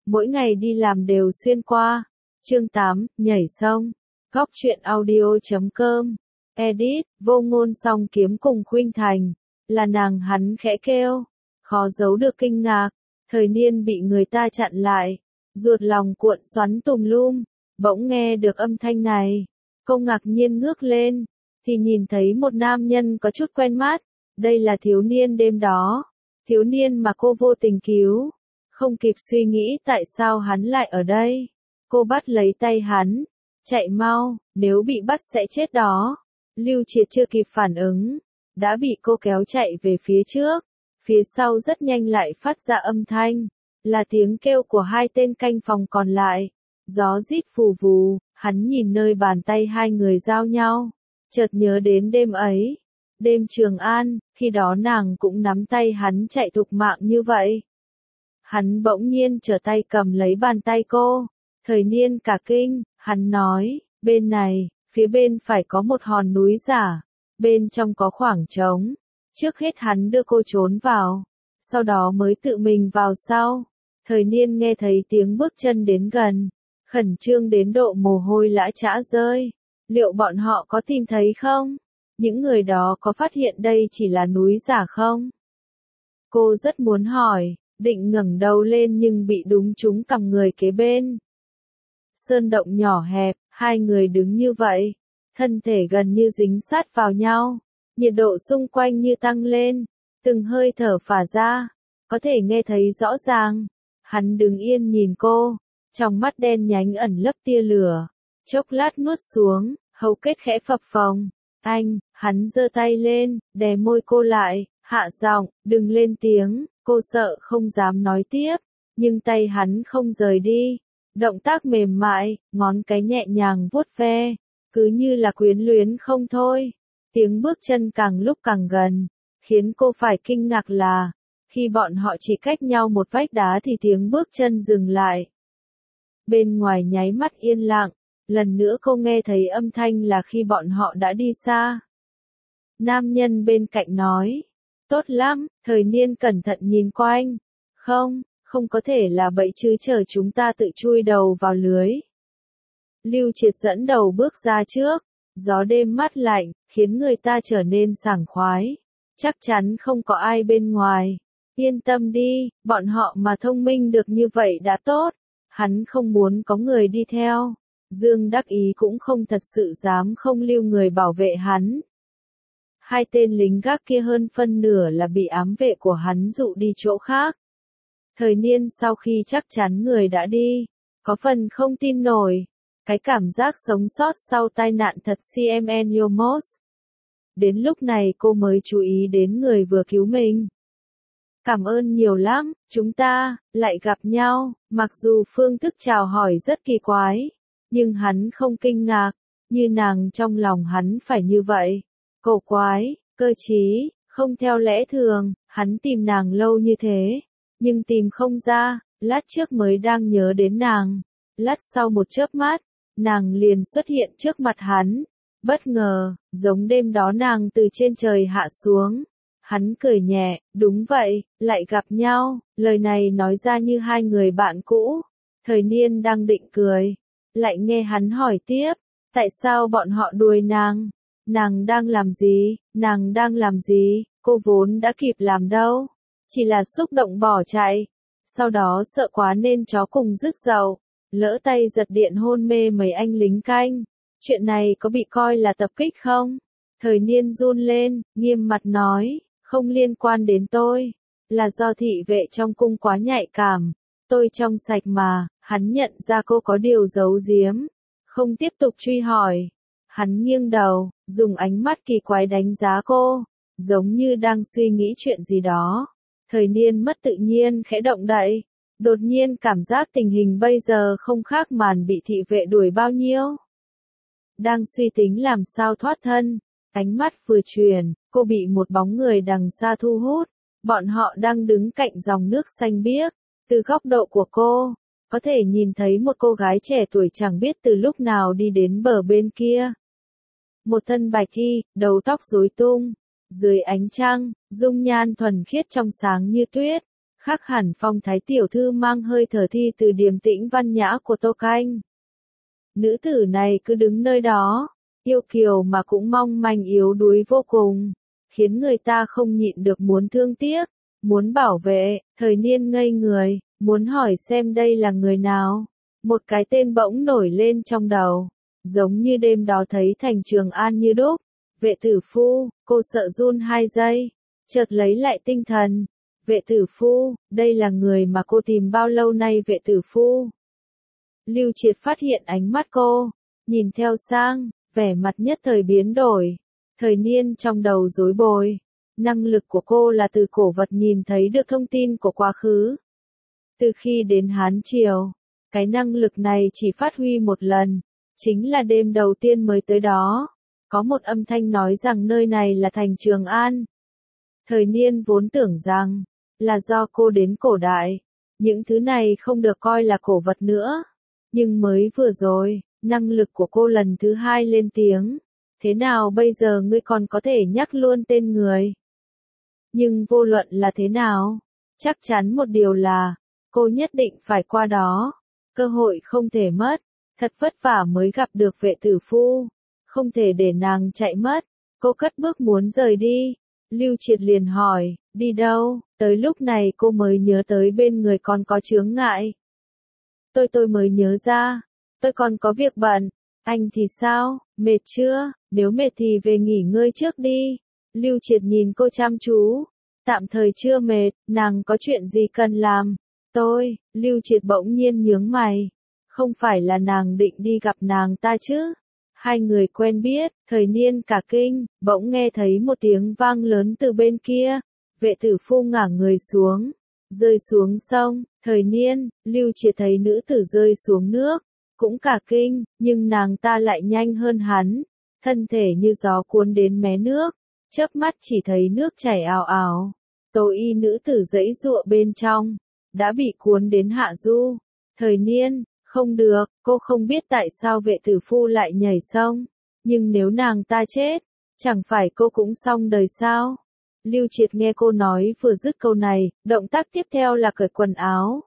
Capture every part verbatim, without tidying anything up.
mỗi ngày đi làm đều xuyên qua. Chương tám, nhảy sông. Góc truyện audio chấm com. Edit, Vô Ngôn song kiếm cùng Khuynh Thành. Là nàng, hắn khẽ kêu. Khó giấu được kinh ngạc. Thời Niên bị người ta chặn lại. Ruột lòng cuộn xoắn tùm lum. Bỗng nghe được âm thanh này. Cô ngạc nhiên ngước lên. Thì nhìn thấy một nam nhân có chút quen mắt. Đây là thiếu niên đêm đó. Thiếu niên mà cô vô tình cứu. Không kịp suy nghĩ tại sao hắn lại ở đây. Cô bắt lấy tay hắn. Chạy mau, nếu bị bắt sẽ chết đó. Lưu Triệt chưa kịp phản ứng. Đã bị cô kéo chạy về phía trước. Phía sau rất nhanh lại phát ra âm thanh. Là tiếng kêu của hai tên canh phòng còn lại. Gió rít phù vù, hắn nhìn nơi bàn tay hai người giao nhau. Chợt nhớ đến đêm ấy. Đêm Trường An, khi đó nàng cũng nắm tay hắn chạy thục mạng như vậy. Hắn bỗng nhiên trở tay cầm lấy bàn tay cô. Thời Niên cả kinh, hắn nói, bên này, phía bên phải có một hòn núi giả. Bên trong có khoảng trống. Trước hết hắn đưa cô trốn vào. Sau đó mới tự mình vào sau. Thời Niên nghe thấy tiếng bước chân đến gần. Khẩn trương đến độ mồ hôi lã chã rơi. Liệu bọn họ có tìm thấy không? Những người đó có phát hiện đây chỉ là núi giả không? Cô rất muốn hỏi, định ngẩng đầu lên nhưng bị đúng trúng cằm người kế bên. Sơn động nhỏ hẹp, hai người đứng như vậy, thân thể gần như dính sát vào nhau, nhiệt độ xung quanh như tăng lên, từng hơi thở phả ra, có thể nghe thấy rõ ràng. Hắn đứng yên nhìn cô, trong mắt đen nhánh ẩn lấp tia lửa, chốc lát nuốt xuống, hầu kết khẽ phập phồng. Anh, hắn giơ tay lên, đè môi cô lại, hạ giọng, đừng lên tiếng, cô sợ không dám nói tiếp, nhưng tay hắn không rời đi. Động tác mềm mại, ngón cái nhẹ nhàng vuốt ve, cứ như là quyến luyến không thôi. Tiếng bước chân càng lúc càng gần, khiến cô phải kinh ngạc là, khi bọn họ chỉ cách nhau một vách đá thì tiếng bước chân dừng lại. Bên ngoài nháy mắt yên lặng, lần nữa cô nghe thấy âm thanh là khi bọn họ đã đi xa. Nam nhân bên cạnh nói, tốt lắm, Thời Niên cẩn thận nhìn quanh. Không, không có thể là bẫy chứ chờ chúng ta tự chui đầu vào lưới. Lưu Triệt dẫn đầu bước ra trước, gió đêm mát lạnh, khiến người ta trở nên sảng khoái. Chắc chắn không có ai bên ngoài. Yên tâm đi, bọn họ mà thông minh được như vậy đã tốt. Hắn không muốn có người đi theo. Dương Đắc Ý cũng không thật sự dám không lưu người bảo vệ hắn. Hai tên lính gác kia hơn phân nửa là bị ám vệ của hắn dụ đi chỗ khác. Thời Niên sau khi chắc chắn người đã đi, có phần không tin nổi. Cái cảm giác sống sót sau tai nạn thật cmnos. Đến lúc này cô mới chú ý đến người vừa cứu mình. Cảm ơn nhiều lắm, chúng ta lại gặp nhau, mặc dù phương thức chào hỏi rất kỳ quái. Nhưng hắn không kinh ngạc, như nàng trong lòng hắn phải như vậy. Cổ quái, cơ trí, không theo lẽ thường, hắn tìm nàng lâu như thế. Nhưng tìm không ra, lát trước mới đang nhớ đến nàng. Lát sau một chớp mắt, nàng liền xuất hiện trước mặt hắn. Bất ngờ, giống đêm đó nàng từ trên trời hạ xuống. Hắn cười nhẹ, đúng vậy, lại gặp nhau, lời này nói ra như hai người bạn cũ. Thời Niên đang định cười. Lại nghe hắn hỏi tiếp, tại sao bọn họ đuổi nàng? Nàng đang làm gì? Nàng đang làm gì? Cô vốn đã kịp làm đâu. Chỉ là xúc động bỏ chạy. Sau đó sợ quá nên chó cùng rứt dậu. Lỡ tay giật điện hôn mê mấy anh lính canh. Chuyện này có bị coi là tập kích không? Thời Niên run lên, nghiêm mặt nói, không liên quan đến tôi. Là do thị vệ trong cung quá nhạy cảm. Tôi trong sạch mà. Hắn nhận ra cô có điều giấu giếm, không tiếp tục truy hỏi. Hắn nghiêng đầu, dùng ánh mắt kỳ quái đánh giá cô, giống như đang suy nghĩ chuyện gì đó. Thời Niên mất tự nhiên khẽ động đậy, đột nhiên cảm giác tình hình bây giờ không khác màn bị thị vệ đuổi bao nhiêu. Đang suy tính làm sao thoát thân, ánh mắt vừa chuyển, cô bị một bóng người đằng xa thu hút. Bọn họ đang đứng cạnh dòng nước xanh biếc, từ góc độ của cô. Có thể nhìn thấy một cô gái trẻ tuổi chẳng biết từ lúc nào đi đến bờ bên kia. Một thân bạch y, đầu tóc rối tung. Dưới ánh trăng, dung nhan thuần khiết trong sáng như tuyết. Khác hẳn phong thái tiểu thư mang hơi thở thi từ điềm tĩnh văn nhã của Tô Canh. Nữ tử này cứ đứng nơi đó, yêu kiều mà cũng mong manh yếu đuối vô cùng, khiến người ta không nhịn được muốn thương tiếc, muốn bảo vệ. Thời Niên ngây người, muốn hỏi xem đây là người nào. Một cái tên bỗng nổi lên trong đầu, giống như đêm đó thấy Thành Trường An như đúc. Vệ tử phu. Cô sợ run hai giây, chợt lấy lại tinh thần. Vệ tử phu, đây là người mà cô tìm bao lâu nay. Vệ tử phu. Lưu Triệt phát hiện ánh mắt cô, nhìn theo sang, vẻ mặt nhất thời biến đổi. Thời Niên trong đầu rối bời. Năng lực của cô là từ cổ vật nhìn thấy được thông tin của quá khứ. Từ khi đến Hán Triều, cái năng lực này chỉ phát huy một lần, chính là đêm đầu tiên mới tới đó. Có một âm thanh nói rằng nơi này là thành Trường An. Thời Niên vốn tưởng rằng, là do cô đến cổ đại, những thứ này không được coi là cổ vật nữa. Nhưng mới vừa rồi, năng lực của cô lần thứ hai lên tiếng. Thế nào bây giờ ngươi còn có thể nhắc luôn tên người? Nhưng vô luận là thế nào, chắc chắn một điều là, cô nhất định phải qua đó. Cơ hội không thể mất, thật vất vả mới gặp được vệ tử phu. Không thể để nàng chạy mất. Cô cất bước muốn rời đi. Lưu Triệt liền hỏi, đi đâu? Tới lúc này cô mới nhớ tới bên người còn có chướng ngại. Tôi tôi mới nhớ ra, tôi còn có việc bận. Anh thì sao, mệt chưa? Nếu mệt thì về nghỉ ngơi trước đi. Lưu Triệt nhìn cô chăm chú. Tạm thời chưa mệt, nàng có chuyện gì cần làm? Tôi, Lưu Triệt bỗng nhiên nhướng mày. Không phải là nàng định đi gặp nàng ta chứ? Hai người quen biết. Thời Niên cả kinh, bỗng nghe thấy một tiếng vang lớn từ bên kia. Vệ tử phu ngả người xuống, rơi xuống sông. Thời Niên, Lưu Triệt thấy nữ tử rơi xuống nước, cũng cả kinh, nhưng nàng ta lại nhanh hơn hắn, thân thể như gió cuốn đến mé nước, chớp mắt chỉ thấy nước chảy ào ào. Tô y nữ tử giãy giụa bên trong, đã bị cuốn đến hạ du. Thời Niên, không được, cô không biết tại sao vệ tử phu lại nhảy sông, nhưng nếu nàng ta chết, chẳng phải cô cũng xong đời sao? Lưu Triệt nghe cô nói vừa dứt câu này, động tác tiếp theo là cởi quần áo.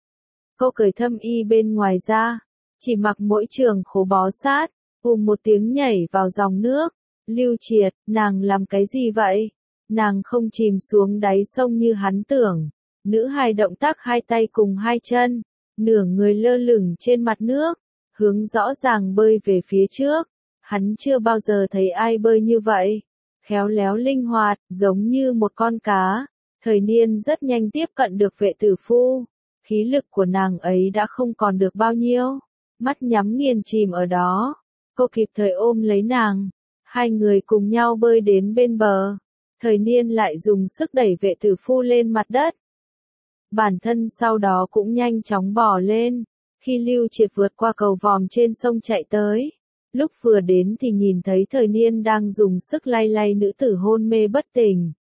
Cô cởi thâm y bên ngoài ra, chỉ mặc mỗi trường khố bó sát, ùm một tiếng nhảy vào dòng nước. Lưu Triệt, nàng làm cái gì vậy? Nàng không chìm xuống đáy sông như hắn tưởng. Nữ hài động tác hai tay cùng hai chân, nửa người lơ lửng trên mặt nước, hướng rõ ràng bơi về phía trước. Hắn chưa bao giờ thấy ai bơi như vậy. Khéo léo linh hoạt, giống như một con cá. Thời Niên rất nhanh tiếp cận được vệ tử phu. Khí lực của nàng ấy đã không còn được bao nhiêu. Mắt nhắm nghiền chìm ở đó. Cô kịp thời ôm lấy nàng. Hai người cùng nhau bơi đến bên bờ. Thời Niên lại dùng sức đẩy vệ tử phu lên mặt đất. Bản thân sau đó cũng nhanh chóng bò lên. Khi Lưu Triệt vượt qua cầu vòm trên sông chạy tới. Lúc vừa đến thì nhìn thấy Thời Niên đang dùng sức lay lay nữ tử hôn mê bất tỉnh.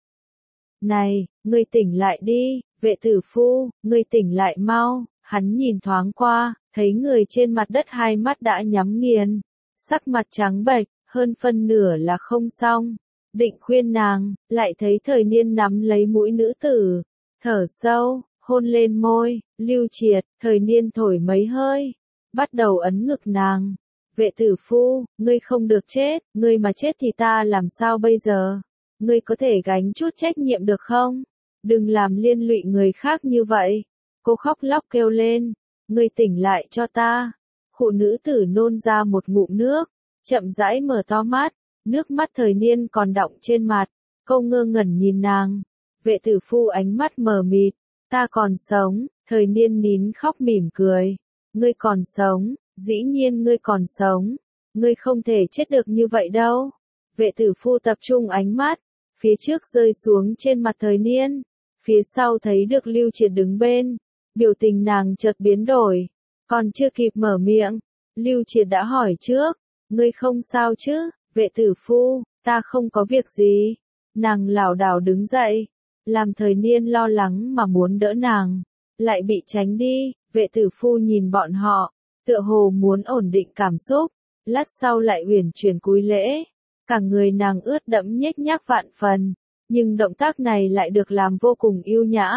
Này, ngươi tỉnh lại đi, vệ tử phu, ngươi tỉnh lại mau. Hắn nhìn thoáng qua, thấy người trên mặt đất hai mắt đã nhắm nghiền. Sắc mặt trắng bệch, hơn phân nửa là không xong. Định khuyên nàng, lại thấy Thời Niên nắm lấy mũi nữ tử. Thở sâu, hôn lên môi. Lưu Triệt, Thời Niên thổi mấy hơi, bắt đầu ấn ngực nàng. Vệ tử phu, ngươi không được chết, ngươi mà chết thì ta làm sao bây giờ? Ngươi có thể gánh chút trách nhiệm được không? Đừng làm liên lụy người khác như vậy. Cô khóc lóc kêu lên, ngươi tỉnh lại cho ta. Khụ nữ tử nôn ra một ngụm nước, chậm rãi mở to mắt, nước mắt Thời Niên còn đọng trên mặt. Cô ngơ ngẩn nhìn nàng. Vệ tử phu ánh mắt mờ mịt, ta còn sống. Thời Niên nín khóc mỉm cười. Ngươi còn sống, dĩ nhiên ngươi còn sống. Ngươi không thể chết được như vậy đâu. Vệ tử phu tập trung ánh mắt, phía trước rơi xuống trên mặt Thời Niên. Phía sau thấy được Lưu Triệt đứng bên. Biểu tình nàng chợt biến đổi. Còn chưa kịp mở miệng, Lưu Triệt đã hỏi trước. Ngươi không sao chứ? Vệ tử phu, ta không có việc gì. Nàng lảo đảo đứng dậy, làm Thời Niên lo lắng mà muốn đỡ nàng, lại bị tránh đi. Vệ tử phu nhìn bọn họ, tựa hồ muốn ổn định cảm xúc, lát sau lại uyển chuyển cúi lễ. Cả người nàng ướt đẫm nhếch nhác vạn phần, nhưng động tác này lại được làm vô cùng yêu nhã.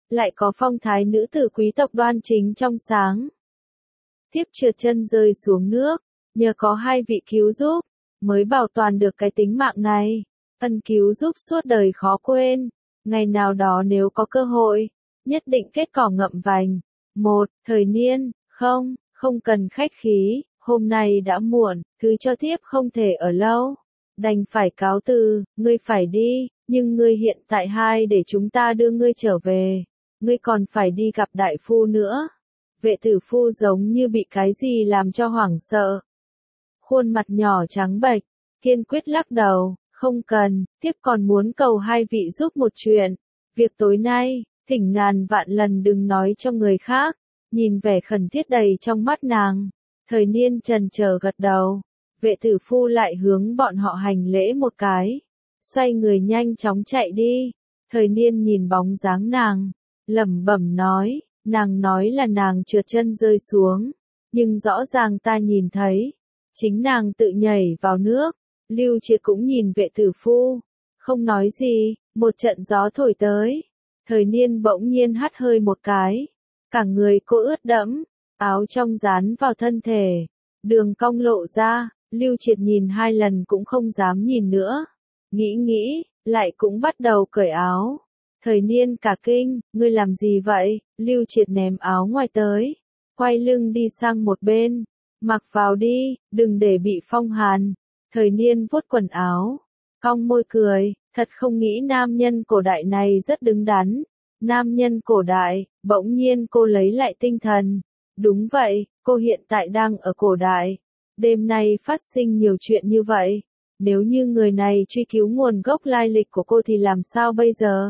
lại có phong thái nữ tử quý tộc đoan chính trong sáng. Tiếp trượt chân rơi xuống nước, nhờ có hai vị cứu giúp, mới bảo toàn được cái tính mạng này. Ân cứu giúp suốt đời khó quên, ngày nào đó nếu có cơ hội, nhất định kết cỏ ngậm vành. Một, thời niên, không, không cần khách khí, hôm nay đã muộn, thứ cho thiếp không thể ở lâu. Đành phải cáo từ, ngươi phải đi, nhưng ngươi hiện tại hai để chúng ta đưa ngươi trở về. Ngươi còn phải đi gặp đại phu nữa. Vệ tử phu giống như bị cái gì làm cho hoảng sợ. Khuôn mặt nhỏ trắng bệch, kiên quyết lắc đầu, không cần, tiếp còn muốn cầu hai vị giúp một chuyện. Việc tối nay, thỉnh ngàn vạn lần đừng nói cho người khác. Nhìn vẻ khẩn thiết đầy trong mắt nàng, thời niên trần chờ gật đầu. Vệ tử phu lại hướng bọn họ hành lễ một cái, xoay người nhanh chóng chạy đi. Thời niên nhìn bóng dáng nàng, lẩm bẩm nói, nàng nói là nàng trượt chân rơi xuống, nhưng rõ ràng ta nhìn thấy, chính nàng tự nhảy vào nước. Lưu Triệt cũng nhìn vệ tử phu, không nói gì. Một trận gió thổi tới, thời niên bỗng nhiên hắt hơi một cái, cả người cô ướt đẫm, áo trong dán vào thân thể, đường cong lộ ra. Lưu Triệt nhìn hai lần cũng không dám nhìn nữa, nghĩ nghĩ, lại cũng bắt đầu cởi áo. Thời niên cả kinh, ngươi làm gì vậy? Lưu Triệt ném áo ngoài tới, quay lưng đi sang một bên, mặc vào đi, đừng để bị phong hàn. Thời niên vuốt quần áo, cong môi cười, thật không nghĩ nam nhân cổ đại này rất đứng đắn. Nam nhân cổ đại, bỗng nhiên cô lấy lại tinh thần. Đúng vậy, cô hiện tại đang ở cổ đại. Đêm nay phát sinh nhiều chuyện như vậy. Nếu như người này truy cứu nguồn gốc lai lịch của cô thì làm sao bây giờ?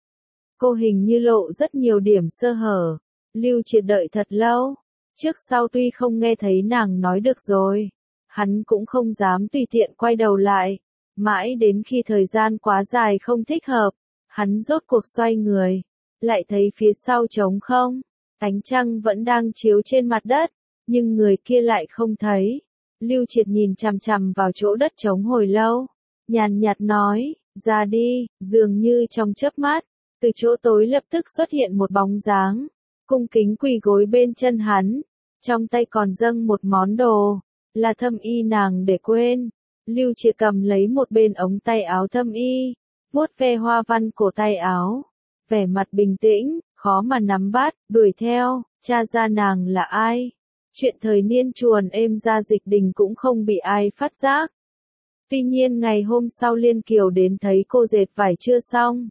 Cô hình như lộ rất nhiều điểm sơ hở. Lưu Triệt đợi thật lâu. Trước sau tuy không nghe thấy nàng nói được rồi, hắn cũng không dám tùy tiện quay đầu lại. Mãi đến khi thời gian quá dài không thích hợp, hắn rốt cuộc xoay người, lại thấy phía sau trống không. Ánh trăng vẫn đang chiếu trên mặt đất, nhưng người kia lại không thấy. Lưu Triệt nhìn chằm chằm vào chỗ đất trống hồi lâu, nhàn nhạt nói, ra đi. Dường như trong chớp mắt, từ chỗ tối lập tức xuất hiện một bóng dáng, cung kính quỳ gối bên chân hắn, trong tay còn dâng một món đồ, là thâm y nàng để quên. Lưu Triệt cầm lấy một bên ống tay áo thâm y, vuốt ve hoa văn cổ tay áo, vẻ mặt bình tĩnh, khó mà nắm bắt, đuổi theo, tra ra nàng là ai. Chuyện thời niên chuồn êm ra dịch đình cũng không bị ai phát giác. Tuy nhiên ngày hôm sau Liên Kiều đến thấy cô dệt vải chưa xong.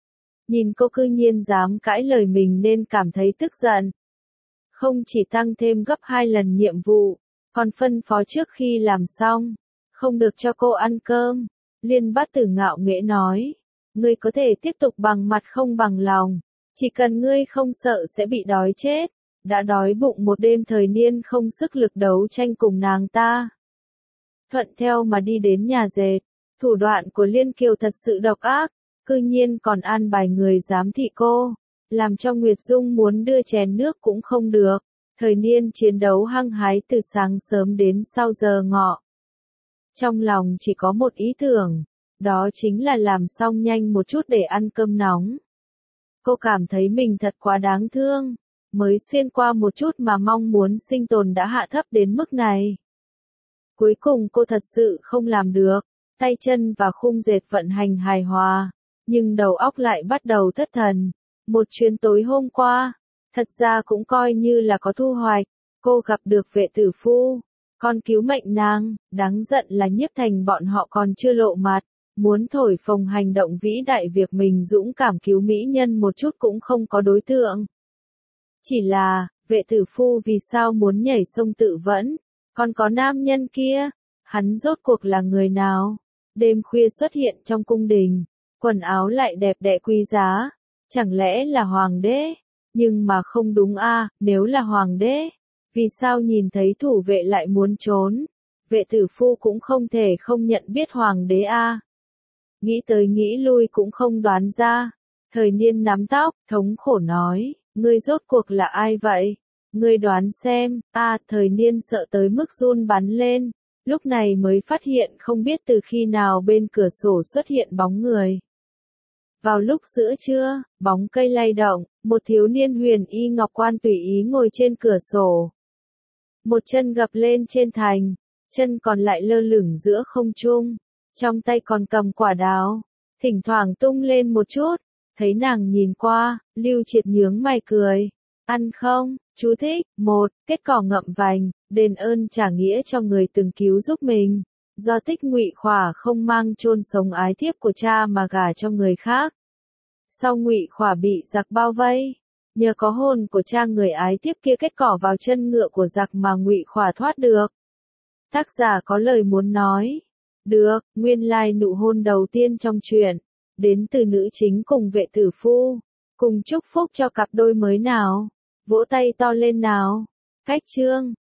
Nhìn cô cư nhiên dám cãi lời mình nên cảm thấy tức giận. Không chỉ tăng thêm gấp hai lần nhiệm vụ, còn phân phó trước khi làm xong, không được cho cô ăn cơm. Liên Bát Tử ngạo nghễ nói, ngươi có thể tiếp tục bằng mặt không bằng lòng, chỉ cần ngươi không sợ sẽ bị đói chết. Đã đói bụng một đêm thời niên không sức lực đấu tranh cùng nàng ta. Thuận theo mà đi đến nhà dệt, thủ đoạn của Liên Kiều thật sự độc ác, cư nhiên còn an bài người giám thị cô, làm cho Nguyệt Dung muốn đưa chén nước cũng không được. Thời niên chiến đấu hăng hái từ sáng sớm đến sau giờ ngọ. Trong lòng chỉ có một ý tưởng, đó chính là làm xong nhanh một chút để ăn cơm nóng. Cô cảm thấy mình thật quá đáng thương, mới xuyên qua một chút mà mong muốn sinh tồn đã hạ thấp đến mức này. Cuối cùng cô thật sự không làm được, tay chân và khung dệt vận hành hài hòa, nhưng đầu óc lại bắt đầu thất thần. Một chuyến tối hôm qua, thật ra cũng coi như là có thu hoạch, cô gặp được vệ tử phu, còn cứu mệnh nàng. Đáng giận là Nhiếp Thành bọn họ còn chưa lộ mặt, muốn thổi phồng hành động vĩ đại việc mình dũng cảm cứu mỹ nhân một chút cũng không có đối tượng. Chỉ là, vệ tử phu vì sao muốn nhảy sông tự vẫn, còn có nam nhân kia, hắn rốt cuộc là người nào? Đêm khuya xuất hiện trong cung đình, quần áo lại đẹp đẽ quý giá, chẳng lẽ là hoàng đế? Nhưng mà không đúng a, nếu là hoàng đế, vì sao nhìn thấy thủ vệ lại muốn trốn? Vệ tử phu cũng không thể không nhận biết hoàng đế a. Nghĩ tới nghĩ lui cũng không đoán ra. Thời niên nắm tóc, thống khổ nói, ngươi rốt cuộc là ai vậy? Ngươi đoán xem. A, thời niên sợ tới mức run bắn lên, lúc này mới phát hiện không biết từ khi nào bên cửa sổ xuất hiện bóng người. Vào lúc giữa trưa, bóng cây lay động, một thiếu niên huyền y ngọc quan tùy ý ngồi trên cửa sổ. Một chân gập lên trên thành, chân còn lại lơ lửng giữa không trung, trong tay còn cầm quả đào, thỉnh thoảng tung lên một chút. Thấy nàng nhìn qua, Lưu Triệt nhướng mày cười. Ăn không? Chú thích. Một, kết cỏ ngậm vành, đền ơn trả nghĩa cho người từng cứu giúp mình. Do Tích Ngụy Khỏa không mang chôn sống ái thiếp của cha mà gả cho người khác. Sau Ngụy Khỏa bị giặc bao vây, nhờ có hồn của cha người ái thiếp kia kết cỏ vào chân ngựa của giặc mà Ngụy Khỏa thoát được. Tác giả có lời muốn nói. Được, nguyên lai nụ hôn đầu tiên trong truyện đến từ nữ chính cùng vệ tử phu. Cùng chúc phúc cho cặp đôi mới nào. Vỗ tay to lên nào. Cách chương